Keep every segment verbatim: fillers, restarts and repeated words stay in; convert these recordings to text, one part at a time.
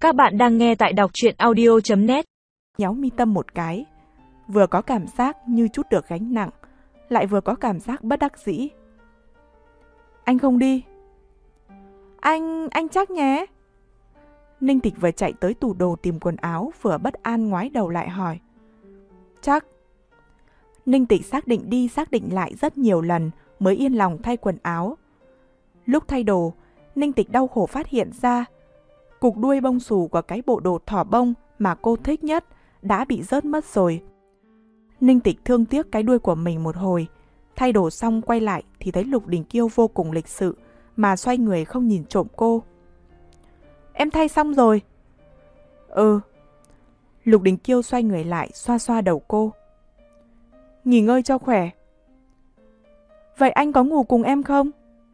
Các bạn đang nghe tại đọc truyện audio chấm net. Nhéo mi tâm một cái, vừa có cảm giác như chút được gánh nặng, lại vừa có cảm giác bất đắc dĩ. Anh không đi. Anh, anh chắc nhé. Ninh Tịch vừa chạy tới tủ đồ tìm quần áo, vừa bất an ngoái đầu lại hỏi. Chắc. Ninh Tịch xác định đi xác định lại rất nhiều lần mới yên lòng thay quần áo. Lúc thay đồ, Ninh Tịch đau khổ phát hiện ra cục đuôi bông xù của cái bộ đồ thỏ bông mà cô thích nhất đã bị rớt mất rồi. Ninh Tịch thương tiếc cái đuôi của mình một hồi, thay đồ xong quay lại thì thấy Lục Đình Kiêu vô cùng lịch sự mà xoay người không nhìn trộm cô. Em thay xong rồi. Ừ. Lục Đình Kiêu xoay người lại xoa xoa đầu cô. Nghỉ ngơi cho khỏe. Vậy anh có ngủ cùng em không?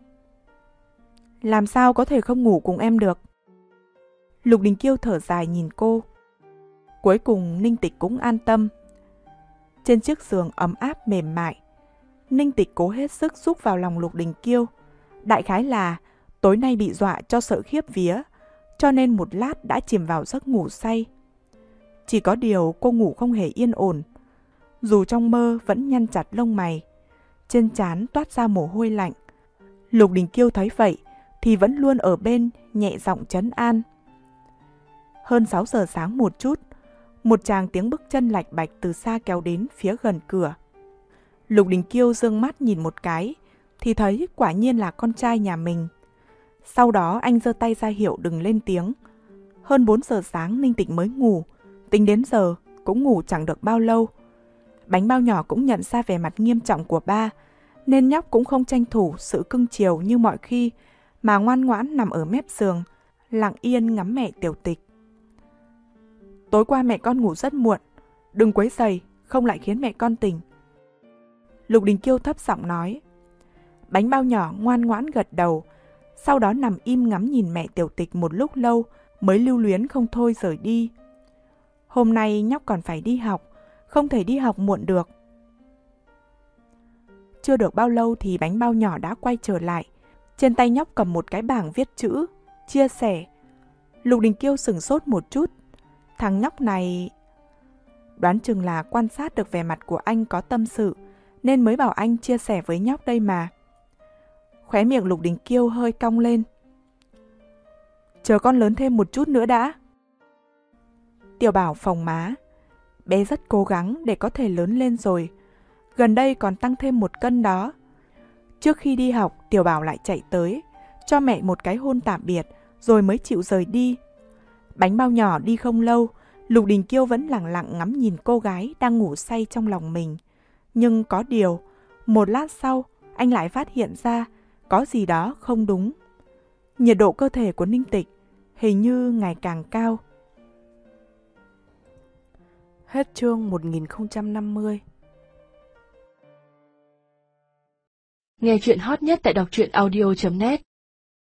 Làm sao có thể không ngủ cùng em được? Lục Đình Kiêu thở dài nhìn cô. Cuối cùng Ninh Tịch cũng an tâm. Trên chiếc giường ấm áp mềm mại, Ninh Tịch cố hết sức rúc vào lòng Lục Đình Kiêu. Đại khái là tối nay bị dọa cho sợ khiếp vía, cho nên một lát đã chìm vào giấc ngủ say. Chỉ có điều cô ngủ không hề yên ổn. Dù trong mơ vẫn nhăn chặt lông mày, trên trán toát ra mồ hôi lạnh. Lục Đình Kiêu thấy vậy thì vẫn luôn ở bên nhẹ giọng trấn an. Hơn sáu giờ sáng một chút, một tràng tiếng bước chân lạch bạch từ xa kéo đến phía gần cửa. Lục Đình Kiêu dương mắt nhìn một cái thì thấy quả nhiên là con trai nhà mình. Sau đó anh giơ tay ra hiệu đừng lên tiếng. Hơn bốn giờ sáng Ninh Tịch mới ngủ, tính đến giờ cũng ngủ chẳng được bao lâu. Bánh bao nhỏ cũng nhận ra vẻ mặt nghiêm trọng của ba, nên nhóc cũng không tranh thủ sự cưng chiều như mọi khi, mà ngoan ngoãn nằm ở mép giường, lặng yên ngắm mẹ Tiểu Tịch. Tối qua mẹ con ngủ rất muộn, đừng quấy rầy, không lại khiến mẹ con tỉnh. Lục Đình Kiêu thấp giọng nói. Bánh bao nhỏ ngoan ngoãn gật đầu, sau đó nằm im ngắm nhìn mẹ Tiểu Tịch một lúc lâu mới lưu luyến không thôi rời đi. Hôm nay nhóc còn phải đi học, không thể đi học muộn được. Chưa được bao lâu thì bánh bao nhỏ đã quay trở lại. Trên tay nhóc cầm một cái bảng viết chữ chia sẻ. Lục Đình Kiêu sửng sốt một chút. Thằng nhóc này... Đoán chừng là quan sát được vẻ mặt của anh có tâm sự, nên mới bảo anh chia sẻ với nhóc đây mà. Khóe miệng Lục Đình Kiêu hơi cong lên. Chờ con lớn thêm một chút nữa đã. Tiểu Bảo phồng má. Bé rất cố gắng để có thể lớn lên rồi. Gần đây còn tăng thêm một cân đó. Trước khi đi học, Tiểu Bảo lại chạy tới, cho mẹ một cái hôn tạm biệt, rồi mới chịu rời đi. Bánh bao nhỏ đi không lâu, Lục Đình Kiêu vẫn lặng lặng ngắm nhìn cô gái đang ngủ say trong lòng mình. Nhưng có điều, một lát sau, anh lại phát hiện ra có gì đó không đúng. Nhiệt độ cơ thể của Ninh Tịch hình như ngày càng cao. Hết chương một nghìn không trăm năm mươi. Nghe chuyện hot nhất tại đọc truyện audio chấm net.